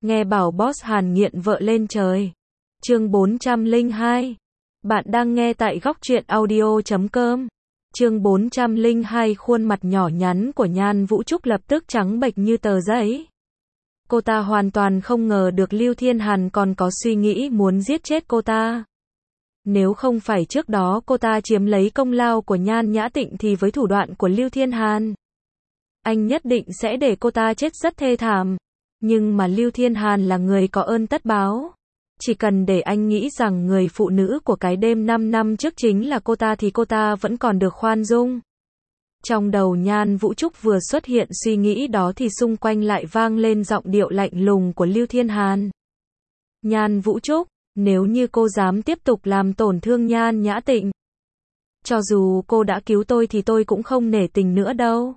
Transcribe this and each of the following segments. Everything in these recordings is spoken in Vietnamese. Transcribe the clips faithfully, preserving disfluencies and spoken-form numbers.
Nghe bảo boss Hàn nghiện vợ lên trời. Chương bốn trăm lẻ hai. Bạn đang nghe tại góc truyện audio chấm com. Chương bốn trăm lẻ hai. Khuôn mặt nhỏ nhắn của Nhan Vũ Trúc lập tức trắng bệch như tờ giấy. Cô ta hoàn toàn không ngờ được Lưu Thiên Hàn còn có suy nghĩ muốn giết chết cô ta. Nếu không phải trước đó cô ta chiếm lấy công lao của Nhan Nhã Tịnh thì với thủ đoạn của Lưu Thiên Hàn, anh nhất định sẽ để cô ta chết rất thê thảm. Nhưng mà Lưu Thiên Hàn là người có ơn tất báo. Chỉ cần để anh nghĩ rằng người phụ nữ của cái đêm năm năm trước chính là cô ta thì cô ta vẫn còn được khoan dung. Trong đầu Nhan Vũ Trúc vừa xuất hiện suy nghĩ đó thì xung quanh lại vang lên giọng điệu lạnh lùng của Lưu Thiên Hàn. Nhan Vũ Trúc, nếu như cô dám tiếp tục làm tổn thương Nhan Nhã Tịnh, cho dù cô đã cứu tôi thì tôi cũng không nể tình nữa đâu.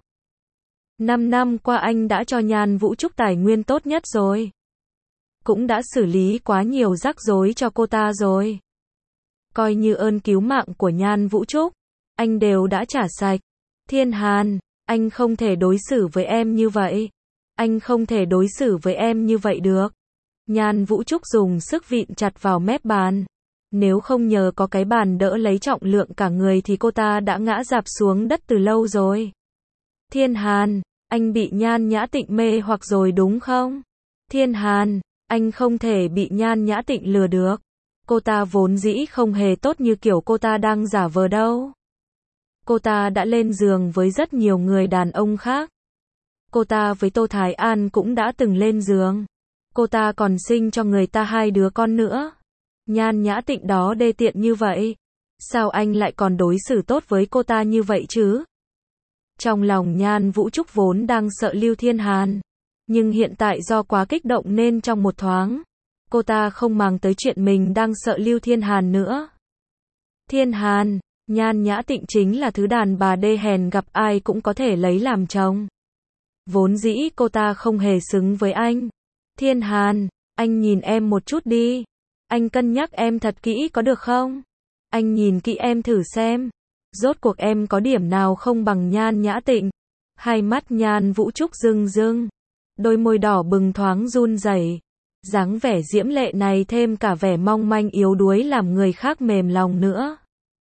Năm năm qua anh đã cho Nhan Vũ Trúc tài nguyên tốt nhất rồi. Cũng đã xử lý quá nhiều rắc rối cho cô ta rồi. Coi như ơn cứu mạng của Nhan Vũ Trúc, anh đều đã trả sạch. Thiên Hàn, anh không thể đối xử với em như vậy. Anh không thể đối xử với em như vậy được. Nhan Vũ Trúc dùng sức vịn chặt vào mép bàn. Nếu không nhờ có cái bàn đỡ lấy trọng lượng cả người thì cô ta đã ngã rạp xuống đất từ lâu rồi. Thiên Hàn, anh bị Nhan Nhã Tịnh mê hoặc rồi đúng không? Thiên Hàn, anh không thể bị Nhan Nhã Tịnh lừa được. Cô ta vốn dĩ không hề tốt như kiểu cô ta đang giả vờ đâu. Cô ta đã lên giường với rất nhiều người đàn ông khác. Cô ta với Tô Thái An cũng đã từng lên giường. Cô ta còn sinh cho người ta hai đứa con nữa. Nhan Nhã Tịnh đó đê tiện như vậy. Sao anh lại còn đối xử tốt với cô ta như vậy chứ? Trong lòng Nhan Vũ Trúc vốn đang sợ Lưu Thiên Hàn. Nhưng hiện tại do quá kích động nên trong một thoáng, cô ta không màng tới chuyện mình đang sợ Lưu Thiên Hàn nữa. Thiên Hàn, Nhan Nhã Tịnh chính là thứ đàn bà đê hèn gặp ai cũng có thể lấy làm chồng. Vốn dĩ cô ta không hề xứng với anh. Thiên Hàn, anh nhìn em một chút đi. Anh cân nhắc em thật kỹ có được không? Anh nhìn kỹ em thử xem. Rốt cuộc em có điểm nào không bằng Nhan Nhã Tịnh? Hai mắt Nhan Vũ Trúc rưng rưng. Đôi môi đỏ bừng thoáng run rẩy. Dáng vẻ diễm lệ này thêm cả vẻ mong manh yếu đuối làm người khác mềm lòng nữa.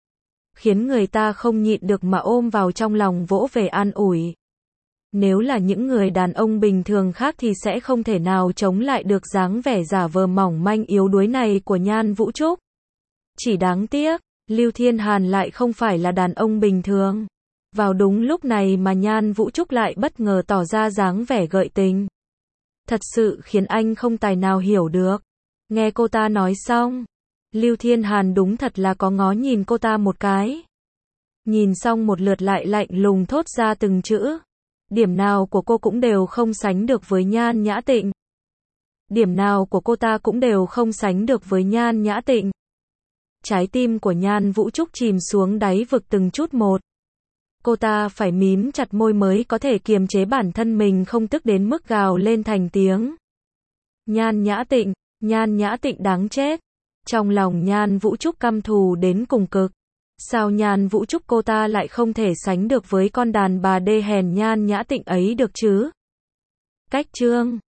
Khiến người ta không nhịn được mà ôm vào trong lòng vỗ về an ủi. Nếu là những người đàn ông bình thường khác thì sẽ không thể nào chống lại được dáng vẻ giả vờ mỏng manh yếu đuối này của Nhan Vũ Trúc. Chỉ đáng tiếc, Lưu Thiên Hàn lại không phải là đàn ông bình thường. Vào đúng lúc này mà Nhan Vũ Trúc lại bất ngờ tỏ ra dáng vẻ gợi tình. Thật sự khiến anh không tài nào hiểu được. Nghe cô ta nói xong, Lưu Thiên Hàn đúng thật là có ngó nhìn cô ta một cái. Nhìn xong một lượt lại lạnh lùng thốt ra từng chữ. Điểm nào của cô cũng đều không sánh được với Nhan Nhã Tịnh. Điểm nào của cô ta cũng đều không sánh được với Nhan Nhã Tịnh. Trái tim của Nhan Vũ Trúc chìm xuống đáy vực từng chút một. Cô ta phải mím chặt môi mới có thể kiềm chế bản thân mình không tức đến mức gào lên thành tiếng. Nhan Nhã Tịnh, Nhan Nhã Tịnh đáng chết. Trong lòng Nhan Vũ Trúc căm thù đến cùng cực. Sao Nhan Vũ Trúc cô ta lại không thể sánh được với con đàn bà đê hèn Nhan Nhã Tịnh ấy được chứ? Cách chương